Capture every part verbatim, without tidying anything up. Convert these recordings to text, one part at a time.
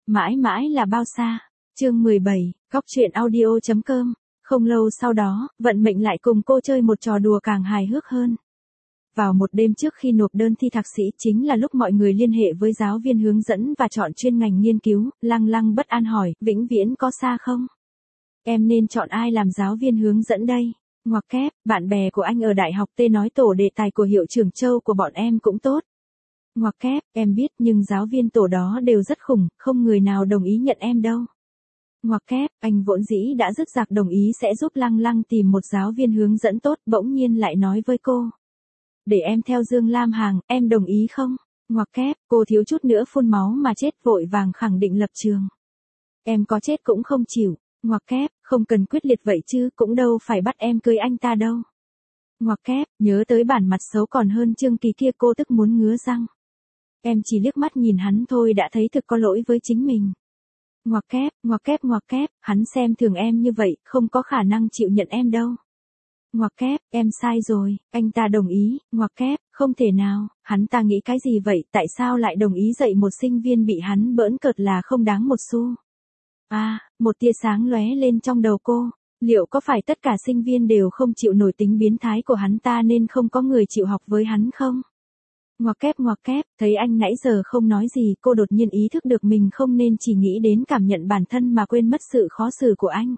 Mãi mãi là bao xa. Chương mười bảy, Góc truyện audio chấm com. Không lâu sau đó, vận mệnh lại cùng cô chơi một trò đùa càng hài hước hơn. Vào một đêm trước khi nộp đơn thi thạc sĩ chính là lúc mọi người liên hệ với giáo viên hướng dẫn và chọn chuyên ngành nghiên cứu, Lăng Lăng bất an hỏi, vĩnh viễn có xa không? Em nên chọn ai làm giáo viên hướng dẫn đây? Ngoặc kép, bạn bè của anh ở đại học T nói tổ đề tài của hiệu trưởng Châu của bọn em cũng tốt. Ngoặc kép, em biết nhưng giáo viên tổ đó đều rất khủng, không người nào đồng ý nhận em đâu. Ngoặc kép, anh vốn dĩ đã dứt dạc đồng ý sẽ giúp Lăng Lăng tìm một giáo viên hướng dẫn tốt, bỗng nhiên lại nói với cô. Để em theo Dương Lam Hằng, em đồng ý không? Ngoặc kép, cô thiếu chút nữa phun máu mà chết vội vàng khẳng định lập trường. Em có chết cũng không chịu. Ngoặc kép, không cần quyết liệt vậy chứ, cũng đâu phải bắt em cưới anh ta đâu. Ngoặc kép, nhớ tới bản mặt xấu còn hơn Trương Kỳ kia, cô tức muốn ngứa răng. Em chỉ liếc mắt nhìn hắn thôi đã thấy thực có lỗi với chính mình. Ngoặc kép, ngoặc kép ngoặc kép, hắn xem thường em như vậy, không có khả năng chịu nhận em đâu. Ngoặc kép, em sai rồi, anh ta đồng ý, ngoặc kép, không thể nào, hắn ta nghĩ cái gì vậy, tại sao lại đồng ý dạy một sinh viên bị hắn bỡn cợt là không đáng một xu. À, một tia sáng lóe lên trong đầu cô, liệu có phải tất cả sinh viên đều không chịu nổi tính biến thái của hắn ta nên không có người chịu học với hắn không? Ngoặc kép ngoặc kép, thấy anh nãy giờ không nói gì, cô đột nhiên ý thức được mình không nên chỉ nghĩ đến cảm nhận bản thân mà quên mất sự khó xử của anh.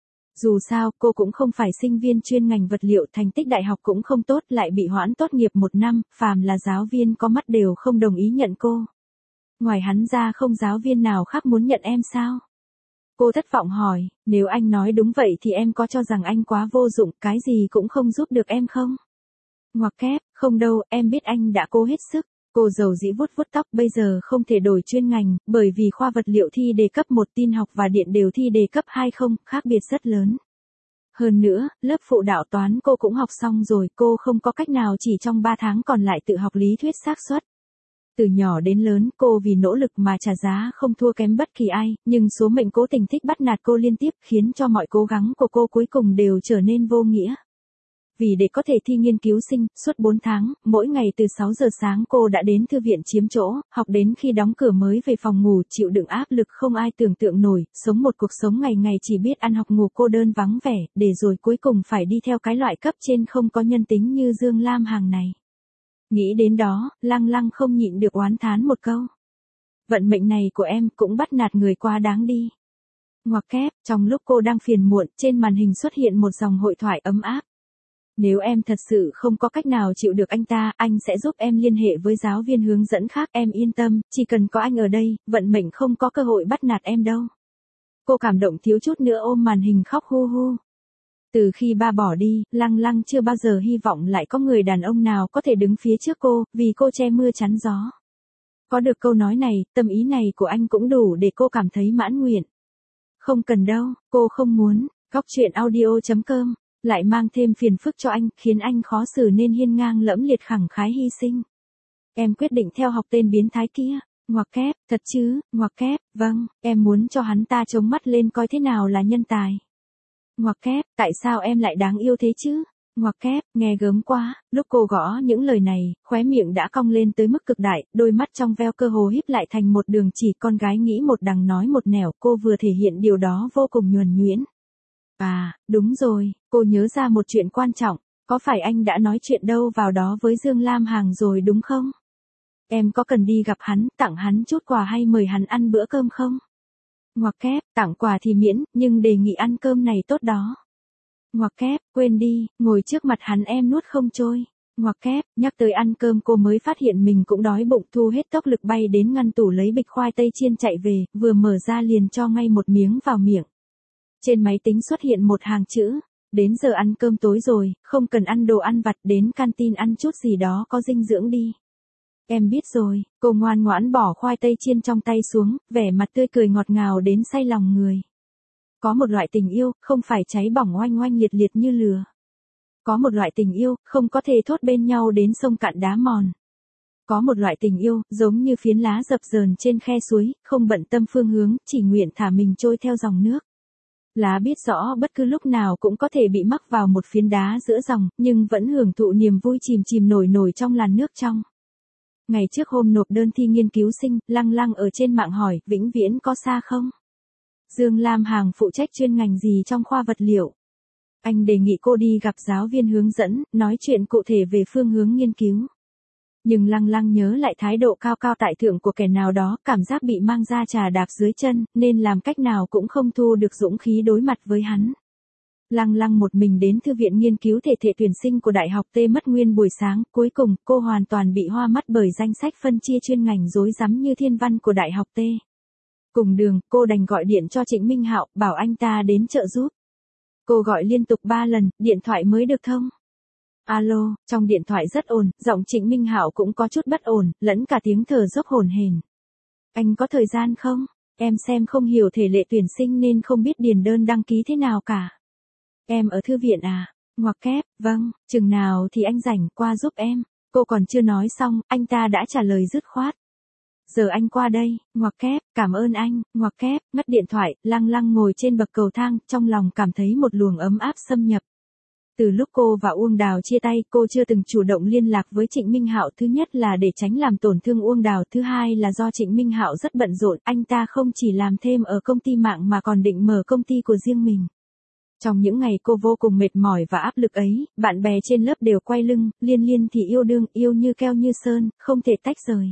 Dù sao, cô cũng không phải sinh viên chuyên ngành vật liệu, thành tích đại học cũng không tốt, lại bị hoãn tốt nghiệp một năm, phàm là giáo viên có mắt đều không đồng ý nhận cô. Ngoài hắn ra không giáo viên nào khác muốn nhận em sao? Cô thất vọng hỏi, nếu anh nói đúng vậy thì em có cho rằng anh quá vô dụng, cái gì cũng không giúp được em không? Ngoặc kép, không đâu, em biết anh đã cố hết sức. Cô dầu dĩ vuốt vuốt tóc, bây giờ không thể đổi chuyên ngành, bởi vì khoa vật liệu thi đề cấp một, tin học và điện đều thi đề cấp hai không, khác biệt rất lớn. Hơn nữa, lớp phụ đạo toán cô cũng học xong rồi, cô không có cách nào chỉ trong ba tháng còn lại tự học lý thuyết xác suất. Từ nhỏ đến lớn, cô vì nỗ lực mà trả giá không thua kém bất kỳ ai, nhưng số mệnh cố tình thích bắt nạt cô liên tiếp khiến cho mọi cố gắng của cô cuối cùng đều trở nên vô nghĩa. Vì để có thể thi nghiên cứu sinh, suốt bốn tháng, mỗi ngày từ sáu giờ sáng cô đã đến thư viện chiếm chỗ, học đến khi đóng cửa mới về phòng ngủ, chịu đựng áp lực không ai tưởng tượng nổi, sống một cuộc sống ngày ngày chỉ biết ăn học ngủ cô đơn vắng vẻ, để rồi cuối cùng phải đi theo cái loại cấp trên không có nhân tính như Dương Lam Hằng này. Nghĩ đến đó, Lăng Lăng không nhịn được oán thán một câu. Vận mệnh này của em cũng bắt nạt người quá đáng đi. Ngoặc kép, trong lúc cô đang phiền muộn, trên màn hình xuất hiện một dòng hội thoại ấm áp. Nếu em thật sự không có cách nào chịu được anh ta, anh sẽ giúp em liên hệ với giáo viên hướng dẫn khác, em yên tâm, chỉ cần có anh ở đây, vận mệnh không có cơ hội bắt nạt em đâu. Cô cảm động thiếu chút nữa ôm màn hình khóc hu hu. Từ khi ba bỏ đi, Lăng Lăng chưa bao giờ hy vọng lại có người đàn ông nào có thể đứng phía trước cô, vì cô che mưa chắn gió. Có được câu nói này, tâm ý này của anh cũng đủ để cô cảm thấy mãn nguyện. Không cần đâu, cô không muốn, Góc truyện audio chấm com. Lại mang thêm phiền phức cho anh, khiến anh khó xử nên hiên ngang lẫm liệt khẳng khái hy sinh. Em quyết định theo học tên biến thái kia. Ngoặc kép, thật chứ, ngoặc kép, vâng, em muốn cho hắn ta chống mắt lên coi thế nào là nhân tài. Ngoặc kép, tại sao em lại đáng yêu thế chứ? Ngoặc kép, nghe gớm quá, lúc cô gõ những lời này, khóe miệng đã cong lên tới mức cực đại, đôi mắt trong veo cơ hồ híp lại thành một đường chỉ, con gái nghĩ một đằng nói một nẻo, cô vừa thể hiện điều đó vô cùng nhuần nhuyễn. À, đúng rồi, cô nhớ ra một chuyện quan trọng, có phải anh đã nói chuyện đâu vào đó với Dương Lam Hằng rồi đúng không? Em có cần đi gặp hắn, tặng hắn chút quà hay mời hắn ăn bữa cơm không? Ngoặc kép, tặng quà thì miễn, nhưng đề nghị ăn cơm này tốt đó. Ngoặc kép, quên đi, ngồi trước mặt hắn em nuốt không trôi. Ngoặc kép, nhắc tới ăn cơm cô mới phát hiện mình cũng đói bụng, thu hết tốc lực bay đến ngăn tủ lấy bịch khoai tây chiên chạy về, vừa mở ra liền cho ngay một miếng vào miệng. Trên máy tính xuất hiện một hàng chữ, đến giờ ăn cơm tối rồi, không cần ăn đồ ăn vặt, đến canteen ăn chút gì đó có dinh dưỡng đi. Em biết rồi, cô ngoan ngoãn bỏ khoai tây chiên trong tay xuống, vẻ mặt tươi cười ngọt ngào đến say lòng người. Có một loại tình yêu, không phải cháy bỏng oanh oanh liệt liệt như lửa. Có một loại tình yêu, không có thể thốt bên nhau đến sông cạn đá mòn. Có một loại tình yêu, giống như phiến lá dập dờn trên khe suối, không bận tâm phương hướng, chỉ nguyện thả mình trôi theo dòng nước. Lá biết rõ bất cứ lúc nào cũng có thể bị mắc vào một phiến đá giữa dòng, nhưng vẫn hưởng thụ niềm vui chìm chìm nổi nổi trong làn nước trong. Ngày trước hôm nộp đơn thi nghiên cứu sinh, Lăng Lăng ở trên mạng hỏi, vĩnh viễn có xa không? Dương Lam Hằng phụ trách chuyên ngành gì trong khoa vật liệu? Anh đề nghị cô đi gặp giáo viên hướng dẫn, nói chuyện cụ thể về phương hướng nghiên cứu. Nhưng Lăng Lăng nhớ lại thái độ cao cao tại thượng của kẻ nào đó, cảm giác bị mang ra trà đạp dưới chân, nên làm cách nào cũng không thu được dũng khí đối mặt với hắn. Lăng Lăng một mình đến thư viện nghiên cứu thể thể tuyển sinh của Đại học T mất nguyên buổi sáng, cuối cùng cô hoàn toàn bị hoa mắt bởi danh sách phân chia chuyên ngành rối rắm như thiên văn của Đại học T. Cùng đường, cô đành gọi điện cho Trịnh Minh Hạo, bảo anh ta đến trợ giúp. Cô gọi liên tục ba lần, điện thoại mới được thông. Alo, trong điện thoại rất ồn, giọng Trịnh Minh Hạo cũng có chút bất ổn, lẫn cả tiếng thở dốc hổn hển. Anh có thời gian không? Em xem không hiểu thể lệ tuyển sinh nên không biết điền đơn đăng ký thế nào cả. Em ở thư viện à? Ngoặc kép, vâng, chừng nào thì anh rảnh qua giúp em. Cô còn chưa nói xong, anh ta đã trả lời dứt khoát. Giờ anh qua đây, ngoặc kép, cảm ơn anh, ngoặc kép, ngắt điện thoại, Lăng Lăng ngồi trên bậc cầu thang, trong lòng cảm thấy một luồng ấm áp xâm nhập. Từ lúc cô và Uông Đào chia tay, cô chưa từng chủ động liên lạc với Trịnh Minh Hạo, thứ nhất là để tránh làm tổn thương Uông Đào, thứ hai là do Trịnh Minh Hạo rất bận rộn, anh ta không chỉ làm thêm ở công ty mạng mà còn định mở công ty của riêng mình. Trong những ngày cô vô cùng mệt mỏi và áp lực ấy, bạn bè trên lớp đều quay lưng, Liên Liên thì yêu đương, yêu như keo như sơn, không thể tách rời.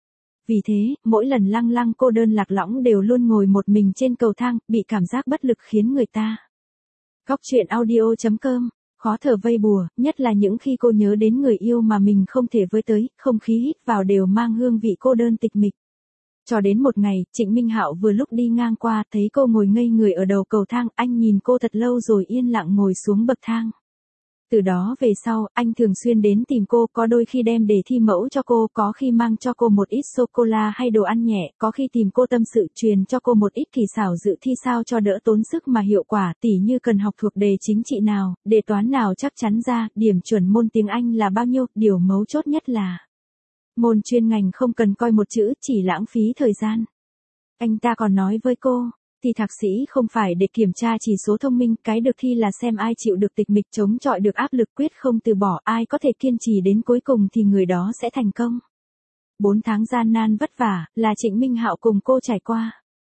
Vì thế, mỗi lần Lăng Lăng cô đơn lạc lõng đều luôn ngồi một mình trên cầu thang, bị cảm giác bất lực khiến người ta. Góc truyện audio chấm com, khó thở vây bùa, nhất là những khi cô nhớ đến người yêu mà mình không thể với tới, không khí hít vào đều mang hương vị cô đơn tịch mịch. Cho đến một ngày, Trịnh Minh Hạo vừa lúc đi ngang qua, thấy cô ngồi ngây người ở đầu cầu thang, anh nhìn cô thật lâu rồi yên lặng ngồi xuống bậc thang. Từ đó về sau, anh thường xuyên đến tìm cô, có đôi khi đem đề thi mẫu cho cô, có khi mang cho cô một ít sô-cô-la hay đồ ăn nhẹ, có khi tìm cô tâm sự truyền cho cô một ít kỳ xảo dự thi sao cho đỡ tốn sức mà hiệu quả, tỉ như cần học thuộc đề chính trị nào, đề toán nào chắc chắn ra, điểm chuẩn môn tiếng Anh là bao nhiêu, điều mấu chốt nhất là môn chuyên ngành không cần coi một chữ, chỉ lãng phí thời gian. Anh ta còn nói với cô, thi thạc sĩ không phải để kiểm tra chỉ số thông minh, cái được thi là xem ai chịu được tịch mịch chống chọi được áp lực quyết không từ bỏ, ai có thể kiên trì đến cuối cùng thì người đó sẽ thành công. Bốn tháng gian nan vất vả, là Trịnh Minh Hạo cùng cô trải qua.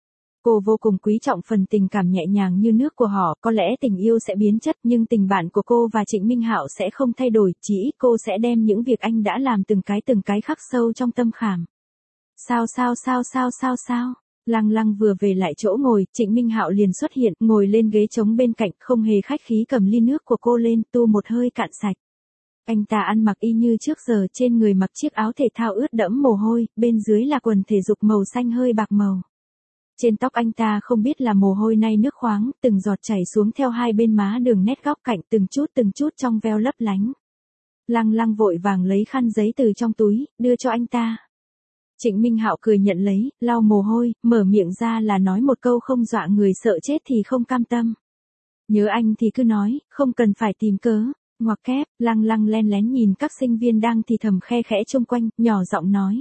Cô vô cùng quý trọng phần tình cảm nhẹ nhàng như nước của họ, có lẽ tình yêu sẽ biến chất nhưng tình bạn của cô và Trịnh Minh Hạo sẽ không thay đổi, chỉ ít cô sẽ đem những việc anh đã làm từng cái từng cái khắc sâu trong tâm khảm. Sao sao sao sao sao sao? Lăng Lăng vừa về lại chỗ ngồi, Trịnh Minh Hạo liền xuất hiện, ngồi lên ghế trống bên cạnh, không hề khách khí cầm ly nước của cô lên, tu một hơi cạn sạch. Anh ta ăn mặc y như trước giờ, trên người mặc chiếc áo thể thao ướt đẫm mồ hôi, bên dưới là quần thể dục màu xanh hơi bạc màu. Trên tóc anh ta không biết là mồ hôi nay nước khoáng, từng giọt chảy xuống theo hai bên má đường nét góc cạnh, từng chút từng chút trong veo lấp lánh. Lăng Lăng vội vàng lấy khăn giấy từ trong túi, đưa cho anh ta. Trịnh Minh Hạo cười nhận lấy, lau mồ hôi, mở miệng ra là nói một câu không dọa người sợ chết thì không cam tâm. Nhớ anh thì cứ nói, không cần phải tìm cớ. Ngoặc kép, Lăng Lăng len lén nhìn các sinh viên đang thì thầm khe khẽ chung quanh, nhỏ giọng nói.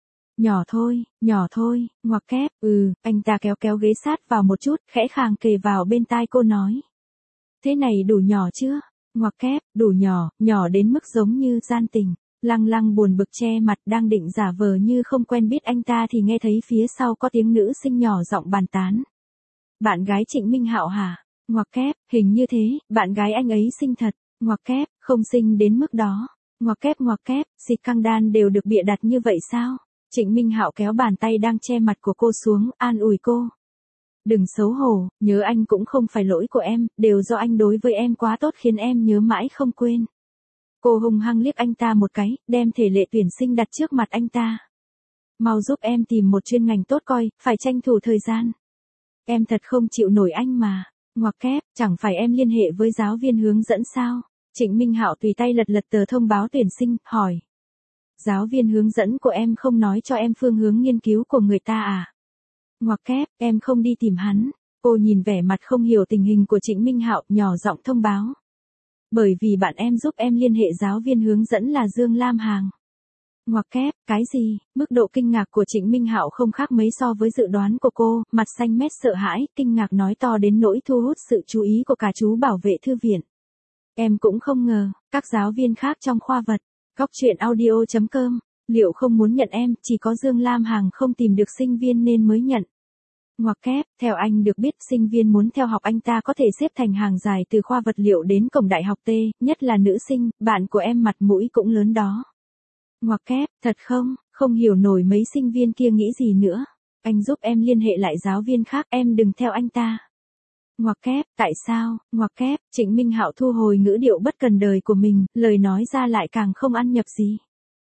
Nhỏ thôi, nhỏ thôi, ngoặc kép, ừ, anh ta kéo kéo ghế sát vào một chút, khẽ khàng kề vào bên tai cô nói. Thế này đủ nhỏ chưa? Ngoặc kép, đủ nhỏ, nhỏ đến mức giống như gian tình. Lăng Lăng buồn bực che mặt đang định giả vờ như không quen biết anh ta thì nghe thấy phía sau có tiếng nữ sinh nhỏ giọng bàn tán. Bạn gái Trịnh Minh Hạo hả? Ngoặc kép, hình như thế, bạn gái anh ấy xinh thật. Ngoặc kép, không xinh đến mức đó. Ngoặc kép ngoặc kép, xịt căng đan đều được bịa đặt như vậy sao? Trịnh Minh Hạo kéo bàn tay đang che mặt của cô xuống, an ủi cô. Đừng xấu hổ, nhớ anh cũng không phải lỗi của em, đều do anh đối với em quá tốt khiến em nhớ mãi không quên. Cô hung hăng liếc anh ta một cái, đem thể lệ tuyển sinh đặt trước mặt anh ta. Mau giúp em tìm một chuyên ngành tốt coi, phải tranh thủ thời gian. Em thật không chịu nổi anh mà. Ngoặc kép, chẳng phải em liên hệ với giáo viên hướng dẫn sao? Trịnh Minh Hạo tùy tay lật lật tờ thông báo tuyển sinh, hỏi. Giáo viên hướng dẫn của em không nói cho em phương hướng nghiên cứu của người ta à? Ngoặc kép, em không đi tìm hắn. Cô nhìn vẻ mặt không hiểu tình hình của Trịnh Minh Hạo, nhỏ giọng thông báo. Bởi vì bạn em giúp em liên hệ giáo viên hướng dẫn là Dương Lam Hằng. Ngoặc kép, cái gì? Mức độ kinh ngạc của Trịnh Minh Hạo không khác mấy so với dự đoán của cô, mặt xanh mét sợ hãi, kinh ngạc nói to đến nỗi thu hút sự chú ý của cả chú bảo vệ thư viện. Em cũng không ngờ, các giáo viên khác trong khoa vật. Góc truyện audio chấm com Liệu không muốn nhận em, chỉ có Dương Lam Hằng không tìm được sinh viên nên mới nhận. Ngoặc kép, theo anh được biết sinh viên muốn theo học anh ta có thể xếp thành hàng dài từ khoa vật liệu đến cổng đại học T, nhất là nữ sinh, bạn của em mặt mũi cũng lớn đó. Ngoặc kép, thật không, không hiểu nổi mấy sinh viên kia nghĩ gì nữa. Anh giúp em liên hệ lại giáo viên khác, em đừng theo anh ta. Ngoặc kép, tại sao? Ngoặc kép, Trịnh Minh Hạo thu hồi ngữ điệu bất cần đời của mình, lời nói ra lại càng không ăn nhập gì.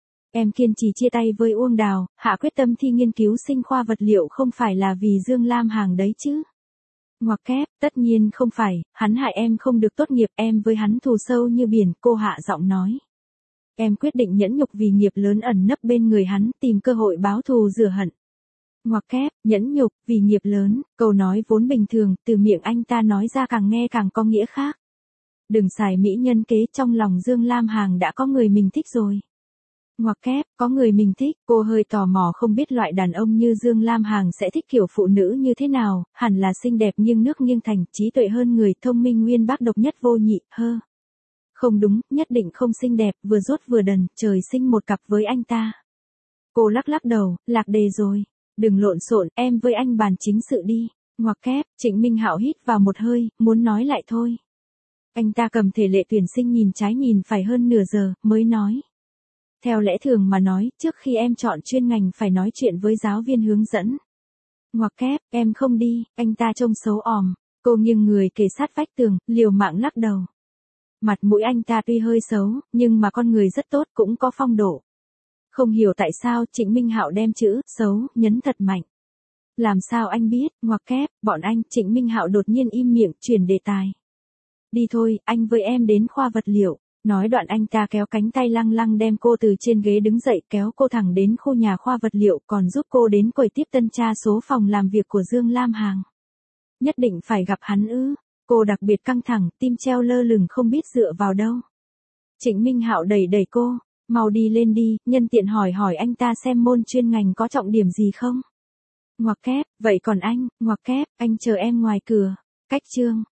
Em kiên trì chia tay với Uông Đào, hạ quyết tâm thi nghiên cứu sinh khoa vật liệu không phải là vì Dương Lam Hằng đấy chứ. Ngoặc kép, tất nhiên không phải, hắn hại em không được tốt nghiệp, em với hắn thù sâu như biển, cô hạ giọng nói. Em quyết định nhẫn nhục vì nghiệp lớn ẩn nấp bên người hắn, tìm cơ hội báo thù rửa hận. Ngoặc kép, nhẫn nhục, vì nghiệp lớn, câu nói vốn bình thường, từ miệng anh ta nói ra càng nghe càng có nghĩa khác. Đừng xài mỹ nhân kế, trong lòng Dương Lam Hằng đã có người mình thích rồi. Ngoặc kép, có người mình thích, cô hơi tò mò không biết loại đàn ông như Dương Lam Hằng sẽ thích kiểu phụ nữ như thế nào, hẳn là xinh đẹp nghiêng nước nghiêng thành, trí tuệ hơn người, thông minh nguyên bác độc nhất vô nhị, hơ. Không đúng, nhất định không xinh đẹp, vừa dốt vừa đần, trời sinh một cặp với anh ta. Cô lắc lắc đầu, lạc đề rồi. Đừng lộn xộn, em với anh bàn chính sự đi. Ngoặc kép, Trịnh Minh Hạo hít vào một hơi, muốn nói lại thôi. Anh ta cầm thể lệ tuyển sinh nhìn trái nhìn phải hơn nửa giờ, mới nói. Theo lẽ thường mà nói, trước khi em chọn chuyên ngành phải nói chuyện với giáo viên hướng dẫn. Ngoặc kép, em không đi, anh ta trông xấu òm. Cô nghiêng người kề sát vách tường, liều mạng lắc đầu. Mặt mũi anh ta tuy hơi xấu, nhưng mà con người rất tốt, cũng có phong độ. Không hiểu tại sao Trịnh Minh Hạo đem chữ xấu nhấn thật mạnh. Làm sao anh biết? Ngoặc kép, bọn anh. Trịnh Minh Hạo đột nhiên im miệng, chuyển đề tài. Đi thôi, anh với em đến khoa vật liệu. Nói đoạn anh ta kéo cánh tay lăng lăng đem cô từ trên ghế đứng dậy, kéo cô thẳng đến khu nhà khoa vật liệu, còn giúp cô đến quầy tiếp tân tra số phòng làm việc của Dương Lam Hằng. Nhất định phải gặp hắn ư? Cô đặc biệt căng thẳng, tim treo lơ lửng không biết dựa vào đâu. Trịnh Minh Hạo đẩy đẩy cô. Mau đi lên đi, nhân tiện hỏi hỏi anh ta xem môn chuyên ngành có trọng điểm gì không. Ngoặc kép, vậy còn anh, ngoặc kép, anh chờ em ngoài cửa. Cách chương.